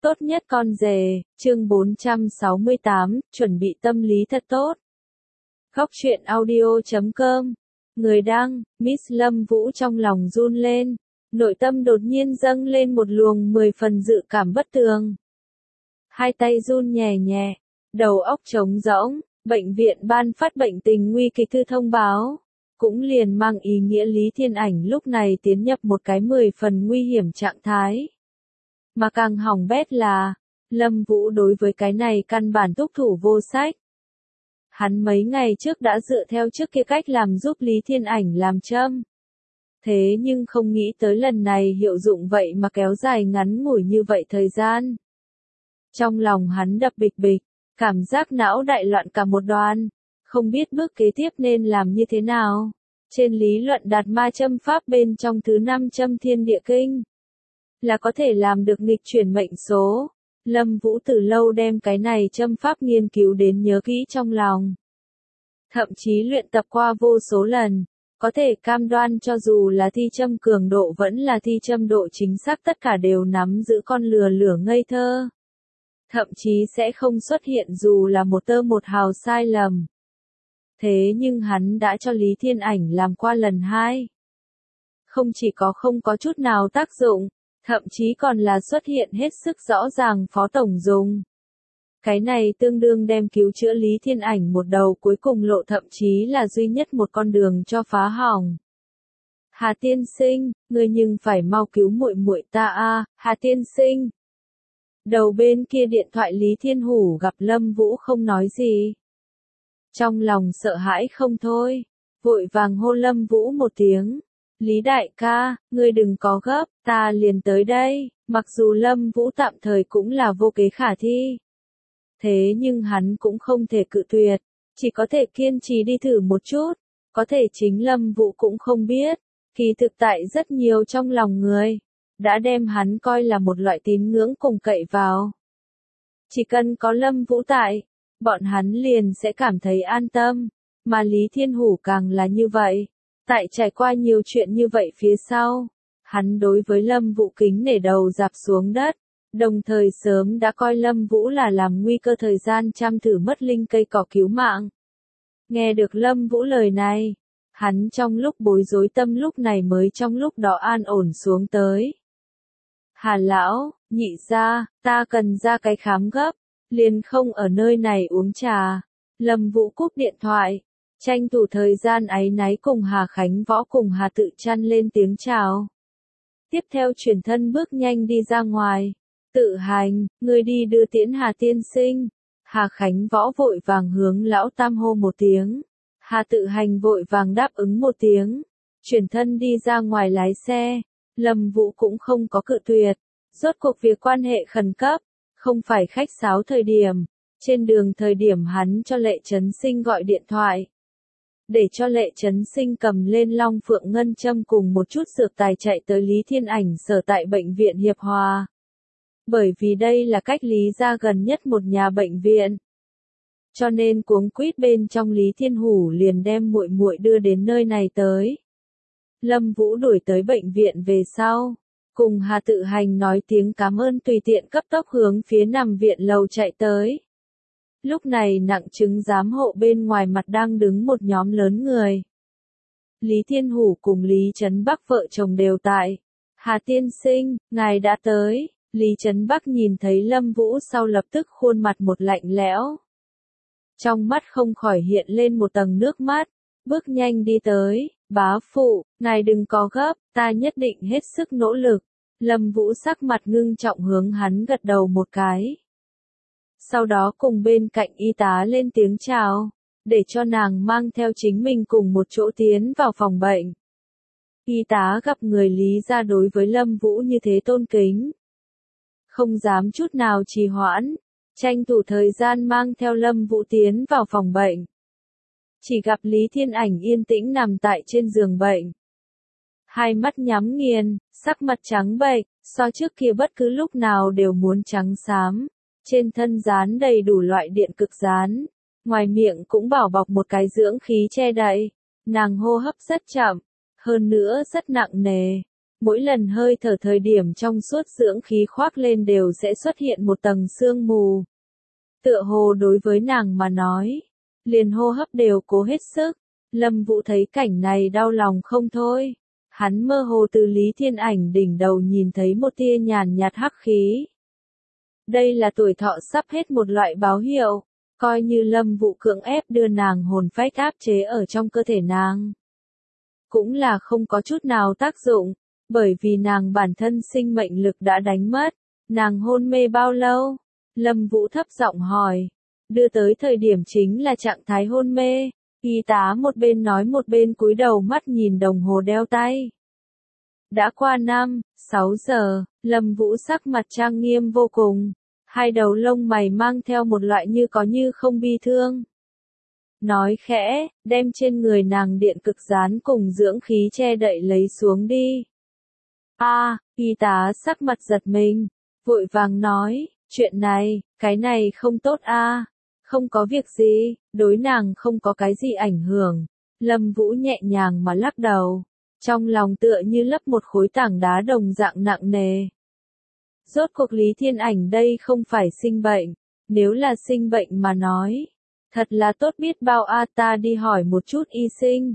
Tốt nhất con rể, chương 468, chuẩn bị tâm lý thật tốt. Góc truyện audio.com. Người đăng, Miss Lâm Vũ trong lòng run lên. Nội tâm đột nhiên dâng lên một luồng 10 phần dự cảm bất tường. Hai tay run nhẹ nhẹ, đầu óc trống rỗng, bệnh viện ban phát bệnh tình nguy kịch thư thông báo. Cũng liền mang ý nghĩa Lý Thiên Ảnh lúc này tiến nhập một cái 10 phần nguy hiểm trạng thái. Mà càng hỏng bét là, Lâm Vũ đối với cái này căn bản túc thủ vô sách. Hắn mấy ngày trước đã dựa theo trước kia cách làm giúp Lý Thiên Ảnh làm châm. Thế nhưng không nghĩ tới lần này hiệu dụng vậy mà kéo dài ngắn ngủi như vậy thời gian. Trong lòng hắn đập bịch bịch, cảm giác não đại loạn cả một đoàn, không biết bước kế tiếp nên làm như thế nào. Trên lý luận đạt ma châm pháp bên trong thứ 5 châm thiên địa kinh, là có thể làm được nghịch chuyển mệnh số. Lâm Vũ từ lâu đem cái này châm pháp nghiên cứu đến nhớ kỹ trong lòng. Thậm chí luyện tập qua vô số lần, có thể cam đoan cho dù là thi châm cường độ vẫn là thi châm độ chính xác tất cả đều nắm giữ con lửa ngây thơ. Thậm chí sẽ không xuất hiện dù là một tơ một hào sai lầm. Thế nhưng hắn đã cho Lý Thiên Ảnh làm qua lần 2. Không chỉ có không có chút nào tác dụng, thậm chí còn là xuất hiện hết sức rõ ràng phó tổng dùng. Cái này tương đương đem cứu chữa Lý Thiên Ảnh một đầu cuối cùng lộ, thậm chí là duy nhất một con đường cho phá hỏng. Hà tiên sinh, ngươi nhưng phải mau cứu muội muội ta a, Hà tiên sinh. Đầu bên kia điện thoại Lý Thiên Hủ gặp Lâm Vũ không nói gì. Trong lòng sợ hãi không thôi, vội vàng hô Lâm Vũ một tiếng. Lý đại ca, ngươi đừng có gấp, ta liền tới đây. Mặc dù Lâm Vũ tạm thời cũng là vô kế khả thi. Thế nhưng hắn cũng không thể cự tuyệt, chỉ có thể kiên trì đi thử một chút. Có thể chính Lâm Vũ cũng không biết, kỳ thực tại rất nhiều trong lòng người, đã đem hắn coi là một loại tín ngưỡng cùng cậy vào. Chỉ cần có Lâm Vũ tại, bọn hắn liền sẽ cảm thấy an tâm, mà Lý Thiên Hủ càng là như vậy. Tại trải qua nhiều chuyện như vậy phía sau, hắn đối với Lâm Vũ kính nể đầu rạp xuống đất, đồng thời sớm đã coi Lâm Vũ là làm nguy cơ thời gian chăm thử mất linh cây cỏ cứu mạng. Nghe được Lâm Vũ lời này, hắn trong lúc bối rối tâm lúc này mới trong lúc đó an ổn xuống tới. Hà lão, nhị gia, ta cần ra cái khám gấp, liền không ở nơi này uống trà. Lâm Vũ cúp điện thoại, tranh thủ thời gian áy náy cùng Hà Khánh Võ cùng Hà Tự Trăn lên tiếng chào. Tiếp theo chuyển thân bước nhanh đi ra ngoài. Tự Hành, ngươi đi đưa tiễn Hà tiên sinh. Hà Khánh Võ vội vàng hướng lão tam hô một tiếng. Hà Tự Hành vội vàng đáp ứng một tiếng. Chuyển thân đi ra ngoài lái xe. Lâm Vũ cũng không có cự tuyệt. Rốt cuộc việc quan hệ khẩn cấp, không phải khách sáo thời điểm. Trên đường thời điểm hắn cho Lệ Trấn Sinh gọi điện thoại. Để cho Lệ Trấn Sinh cầm lên Long Phượng Ngân châm cùng một chút dược tài chạy tới Lý Thiên Ảnh sở tại bệnh viện Hiệp Hòa. Bởi vì đây là cách Lý gia gần nhất một nhà bệnh viện. Cho nên cuống quýt bên trong Lý Thiên Hủ liền đem muội muội đưa đến nơi này tới. Lâm Vũ đuổi tới bệnh viện về sau, cùng Hà Tự Hành nói tiếng cảm ơn tùy tiện cấp tốc hướng phía nằm viện lầu chạy tới. Lúc này nặng chứng giám hộ bên ngoài mặt đang đứng một nhóm lớn người. Lý Thiên Hủ cùng Lý Trấn Bắc vợ chồng đều tại. Hà tiên sinh, ngài đã tới. Lý Trấn Bắc nhìn thấy Lâm Vũ sau lập tức khuôn mặt một lạnh lẽo. Trong mắt không khỏi hiện lên một tầng nước mắt, bước nhanh đi tới. Bá phụ, ngài đừng có gấp, ta nhất định hết sức nỗ lực. Lâm Vũ sắc mặt ngưng trọng hướng hắn gật đầu một cái. Sau đó cùng bên cạnh y tá lên tiếng chào, để cho nàng mang theo chính mình cùng một chỗ tiến vào phòng bệnh. Y tá gặp người Lý gia đối với Lâm Vũ như thế tôn kính, không dám chút nào trì hoãn, tranh thủ thời gian mang theo Lâm Vũ tiến vào phòng bệnh. Chỉ gặp Lý Thiên Ảnh yên tĩnh nằm tại trên giường bệnh. Hai mắt nhắm nghiền, sắc mặt trắng bệch, so trước kia bất cứ lúc nào đều muốn trắng xám. Trên thân dán đầy đủ loại điện cực dán, ngoài miệng cũng bảo bọc một cái dưỡng khí che đậy. Nàng hô hấp rất chậm, hơn nữa rất nặng nề. Mỗi lần hơi thở thời điểm trong suốt dưỡng khí khoác lên đều sẽ xuất hiện một tầng sương mù. Tựa hồ đối với nàng mà nói, liền hô hấp đều cố hết sức. Lâm Vũ thấy cảnh này đau lòng không thôi. Hắn mơ hồ từ Lý Thiên Ảnh đỉnh đầu nhìn thấy một tia nhàn nhạt hắc khí. Đây là tuổi thọ sắp hết một loại báo hiệu, coi như Lâm Vũ cưỡng ép đưa nàng hồn phách áp chế ở trong cơ thể nàng. Cũng là không có chút nào tác dụng, bởi vì nàng bản thân sinh mệnh lực đã đánh mất. Nàng hôn mê bao lâu? Lâm Vũ thấp giọng hỏi. Đưa tới thời điểm chính là trạng thái hôn mê. Y tá một bên nói một bên cúi đầu mắt nhìn đồng hồ đeo tay. Đã qua 5-6 giờ, Lâm Vũ sắc mặt trang nghiêm vô cùng. Hai đầu lông mày mang theo một loại như có như không bi thương. Nói khẽ, đem trên người nàng điện cực dán cùng dưỡng khí che đậy lấy xuống đi. Y tá sắc mặt giật mình, vội vàng nói, chuyện này, cái này không tốt không có việc gì, đối nàng không có cái gì ảnh hưởng. Lâm Vũ nhẹ nhàng mà lắc đầu, trong lòng tựa như lấp một khối tảng đá đồng dạng nặng nề. Rốt cuộc Lý Thiên Ảnh đây không phải sinh bệnh, nếu là sinh bệnh mà nói, thật là tốt biết bao ta đi hỏi một chút y sinh.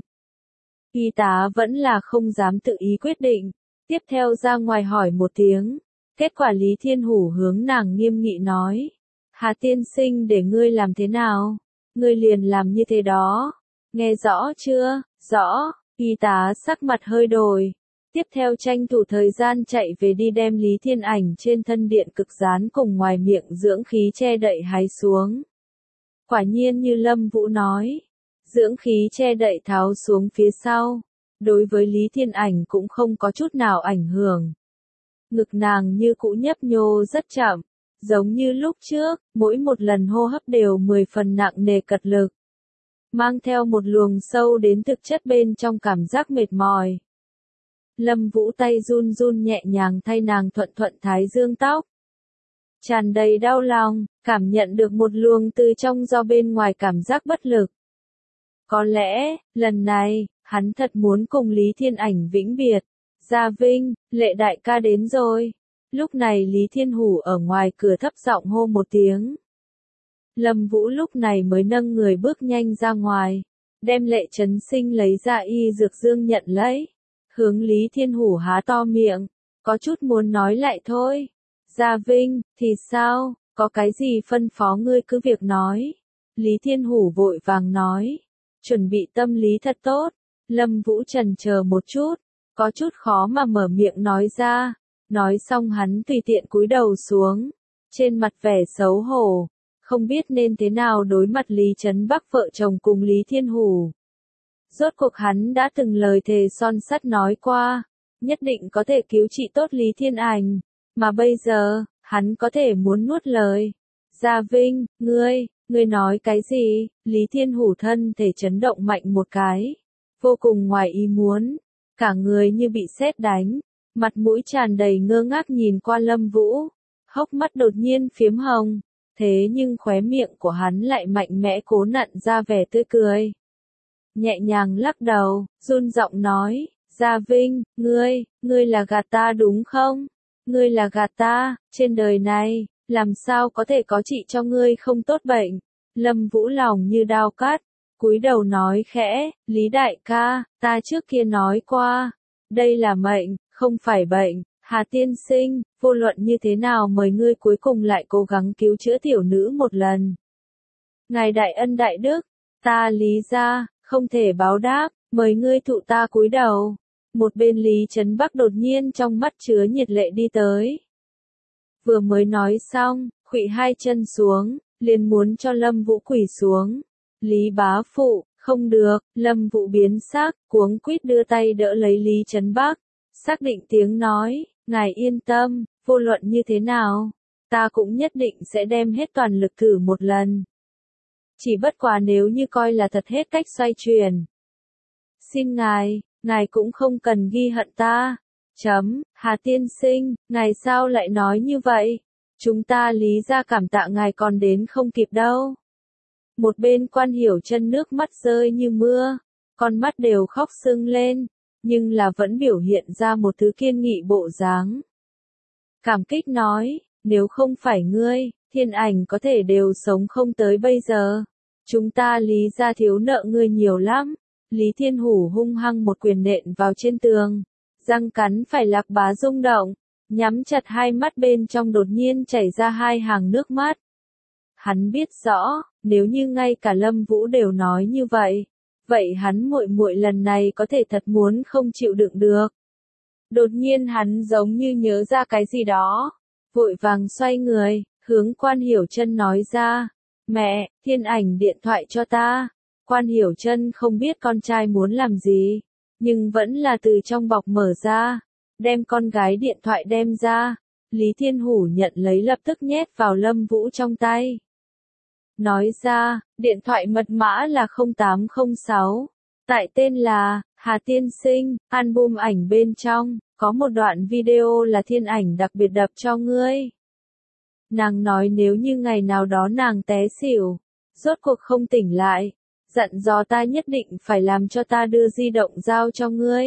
Y tá vẫn là không dám tự ý quyết định, tiếp theo ra ngoài hỏi một tiếng. Kết quả Lý Thiên Hủ hướng nàng nghiêm nghị nói. Hà tiên sinh để ngươi làm thế nào? Ngươi liền làm như thế đó. Nghe rõ chưa? Rõ. Y tá sắc mặt hơi đổi. Tiếp theo tranh thủ thời gian chạy về đi đem Lý Thiên Ảnh trên thân điện cực dán cùng ngoài miệng dưỡng khí che đậy hái xuống. Quả nhiên như Lâm Vũ nói. Dưỡng khí che đậy tháo xuống phía sau. Đối với Lý Thiên Ảnh cũng không có chút nào ảnh hưởng. Ngực nàng như cũ nhấp nhô rất chậm, giống như lúc trước, mỗi một lần hô hấp đều 10 phần nặng nề cật lực. Mang theo một luồng sâu đến thực chất bên trong cảm giác mệt mỏi. Lâm Vũ tay run run nhẹ nhàng thay nàng thuận thuận thái dương tóc. Tràn đầy đau lòng, cảm nhận được một luồng từ trong do bên ngoài cảm giác bất lực. Có lẽ, lần này, hắn thật muốn cùng Lý Thiên Ảnh vĩnh biệt. Gia Vinh, Lệ đại ca đến rồi. Lúc này Lý Thiên Hủ ở ngoài cửa thấp giọng hô một tiếng. Lâm Vũ lúc này mới nâng người bước nhanh ra ngoài, đem Lệ Trấn Sinh lấy ra y dược dương nhận lấy. Hướng Lý Thiên Hủ há to miệng, có chút muốn nói lại thôi. Gia Vinh, thì sao, có cái gì phân phó ngươi cứ việc nói. Lý Thiên Hủ vội vàng nói, chuẩn bị tâm lý thật tốt. Lâm Vũ chần chờ một chút, có chút khó mà mở miệng nói ra. Nói xong hắn tùy tiện cúi đầu xuống, trên mặt vẻ xấu hổ, không biết nên thế nào đối mặt Lý Trấn Bắc vợ chồng cùng Lý Thiên Hủ. Rốt cuộc hắn đã từng lời thề son sắt nói qua, nhất định có thể cứu trị tốt Lý Thiên Ảnh, mà bây giờ, hắn có thể muốn nuốt lời. Gia Vinh, ngươi nói cái gì? Lý Thiên Hủ thân thể chấn động mạnh một cái, vô cùng ngoài ý muốn, cả người như bị sét đánh. Mặt mũi tràn đầy ngơ ngác nhìn qua Lâm Vũ, hốc mắt đột nhiên phiếm hồng, thế nhưng khóe miệng của hắn lại mạnh mẽ cố nặn ra vẻ tươi cười. Nhẹ nhàng lắc đầu, run giọng nói, Gia Vinh, ngươi là gạt ta đúng không? Ngươi là gạt ta, trên đời này, làm sao có thể có trị cho ngươi không tốt bệnh? Lâm Vũ lòng như dao cắt, cúi đầu nói khẽ, Lý đại ca, ta trước kia nói qua, đây là mệnh. Không phải bệnh, Hà tiên sinh, vô luận như thế nào mời ngươi cuối cùng lại cố gắng cứu chữa tiểu nữ một lần. Ngài đại ân đại đức, ta Lý gia, không thể báo đáp, mời ngươi thụ ta cúi đầu. Một bên Lý Trấn Bắc đột nhiên trong mắt chứa nhiệt lệ đi tới. Vừa mới nói xong, khuỵu hai chân xuống, liền muốn cho Lâm Vũ quỳ xuống. Lý bá phụ, không được, Lâm Vũ biến sắc, cuống quýt đưa tay đỡ lấy Lý Trấn Bắc. Xác định tiếng nói, ngài yên tâm, vô luận như thế nào, ta cũng nhất định sẽ đem hết toàn lực thử một lần. Chỉ bất quá nếu như coi là thật hết cách xoay chuyển. Xin ngài cũng không cần ghi hận ta. Hà tiên sinh, ngài sao lại nói như vậy? Chúng ta Lý gia cảm tạ ngài còn đến không kịp đâu. Một bên Quan Hiểu Chân nước mắt rơi như mưa, con mắt đều khóc sưng lên. nhưng là vẫn biểu hiện ra một thứ kiên nghị bộ dáng. Cảm kích nói, nếu không phải ngươi, Thiên Ảnh có thể đều sống không tới bây giờ. Chúng ta Lý gia thiếu nợ ngươi nhiều lắm. Lý Thiên Hủ hung hăng một quyền nện vào trên tường, răng cắn phải Lạc Bá rung động, nhắm chặt hai mắt bên trong đột nhiên chảy ra hai hàng nước mắt. Hắn biết rõ, nếu như ngay cả Lâm Vũ đều nói như vậy, vậy hắn muội muội lần này có thể thật muốn không chịu đựng được. Đột nhiên hắn giống như nhớ ra cái gì đó, vội vàng xoay người, hướng Quan Hiểu Chân nói ra, mẹ, Thiên Ảnh điện thoại cho ta. Quan Hiểu Chân không biết con trai muốn làm gì, nhưng vẫn là từ trong bọc mở ra, đem con gái điện thoại đem ra. Lý Thiên Hủ nhận lấy lập tức nhét vào Lâm Vũ trong tay. Nói ra, điện thoại mật mã là 0806, tại tên là Hà Tiên Sinh, album ảnh bên trong, có một đoạn video là Thiên Ảnh đặc biệt đập cho ngươi. Nàng nói nếu như ngày nào đó nàng té xỉu, rốt cuộc không tỉnh lại, dặn dò ta nhất định phải làm cho ta đưa di động giao cho ngươi.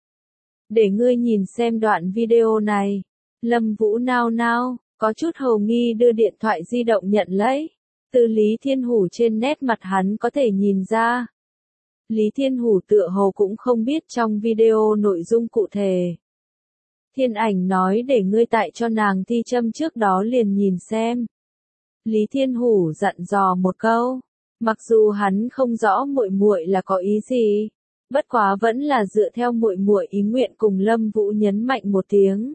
Để ngươi nhìn xem đoạn video này. Lâm Vũ nao nao, có chút hồ nghi đưa điện thoại di động nhận lấy. Từ Lý Thiên Hủ trên nét mặt hắn có thể nhìn ra. Lý Thiên Hủ tựa hồ cũng không biết trong video nội dung cụ thể. Thiên Ảnh nói để ngươi tại cho nàng thi châm trước đó liền nhìn xem. Lý Thiên Hủ dặn dò một câu. Mặc dù hắn không rõ muội muội là có ý gì, bất quá vẫn là dựa theo muội muội ý nguyện cùng Lâm Vũ nhấn mạnh một tiếng.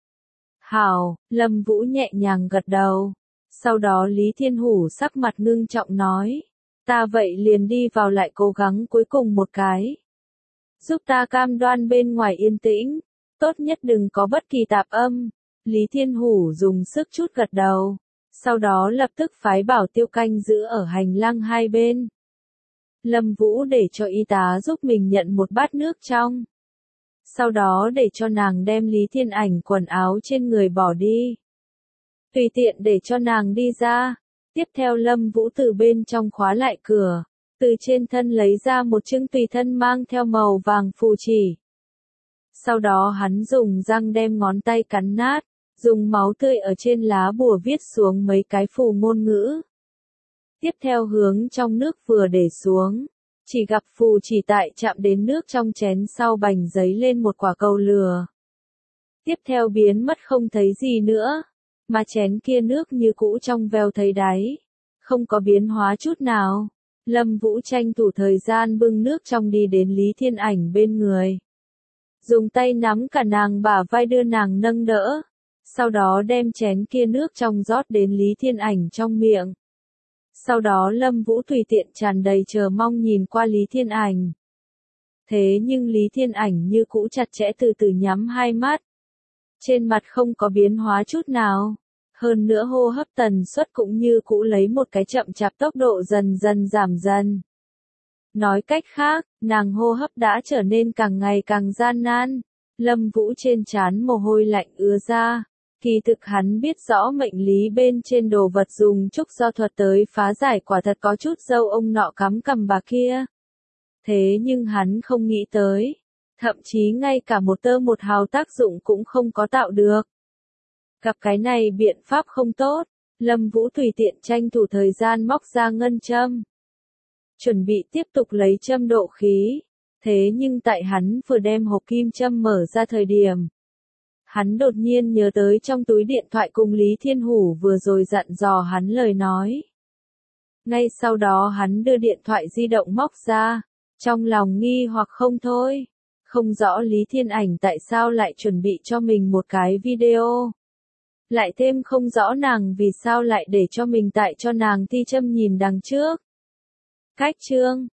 Hảo, Lâm Vũ nhẹ nhàng gật đầu. Sau đó Lý Thiên Hủ sắc mặt ngưng trọng nói, ta vậy liền đi vào lại cố gắng cuối cùng một cái. Giúp ta cam đoan bên ngoài yên tĩnh, tốt nhất đừng có bất kỳ tạp âm. Lý Thiên Hủ dùng sức chút gật đầu. Sau đó lập tức phái bảo tiêu canh giữ ở hành lang hai bên. Lâm Vũ để cho y tá giúp mình nhận một bát nước trong. Sau đó để cho nàng đem Lý Thiên Ảnh quần áo trên người bỏ đi. Tùy tiện để cho nàng đi ra. Tiếp theo Lâm Vũ từ bên trong khóa lại cửa. Từ trên thân lấy ra một chứng tùy thân mang theo màu vàng phù chỉ. Sau đó hắn dùng răng đem ngón tay cắn nát. Dùng máu tươi ở trên lá bùa viết xuống mấy cái phù ngôn ngữ. Tiếp theo hướng trong nước vừa để xuống. Chỉ gặp phù chỉ tại chạm đến nước trong chén sau bành giấy lên một quả cầu lửa. Tiếp theo biến mất không thấy gì nữa. Mà chén kia nước như cũ trong veo thấy đáy. Không có biến hóa chút nào. Lâm Vũ tranh thủ thời gian bưng nước trong đi đến Lý Thiên Ảnh bên người. Dùng tay nắm cả nàng bả vai đưa nàng nâng đỡ. Sau đó đem chén kia nước trong rót đến Lý Thiên Ảnh trong miệng. Sau đó Lâm Vũ tùy tiện tràn đầy chờ mong nhìn qua Lý Thiên Ảnh. Thế nhưng Lý Thiên Ảnh như cũ chặt chẽ từ từ nhắm hai mắt. Trên mặt không có biến hóa chút nào. Hơn nữa hô hấp tần suất cũng như cũ lấy một cái chậm chạp tốc độ dần dần giảm dần. Nói cách khác, nàng hô hấp đã trở nên càng ngày càng gian nan. Lâm Vũ trên trán mồ hôi lạnh ứa ra. Kỳ thực hắn biết rõ mệnh lý bên trên đồ vật dùng trúc do thuật tới phá giải quả thật có chút dâu ông nọ cắm cằm bà kia. Thế nhưng hắn không nghĩ tới. Thậm chí ngay cả một tơ một hào tác dụng cũng không có tạo được. Gặp cái này biện pháp không tốt, Lâm Vũ tùy tiện tranh thủ thời gian móc ra ngân châm. Chuẩn bị tiếp tục lấy châm độ khí. Thế nhưng tại hắn vừa đem hộp kim châm mở ra thời điểm. Hắn đột nhiên nhớ tới trong túi điện thoại cùng Lý Thiên Hủ vừa rồi dặn dò hắn lời nói. Ngay sau đó hắn đưa điện thoại di động móc ra, trong lòng nghi hoặc không thôi. Không rõ Lý Thiên Ảnh tại sao lại chuẩn bị cho mình một cái video. Lại thêm không rõ nàng vì sao lại để cho mình tại cho nàng thi châm nhìn đằng trước. Cách chương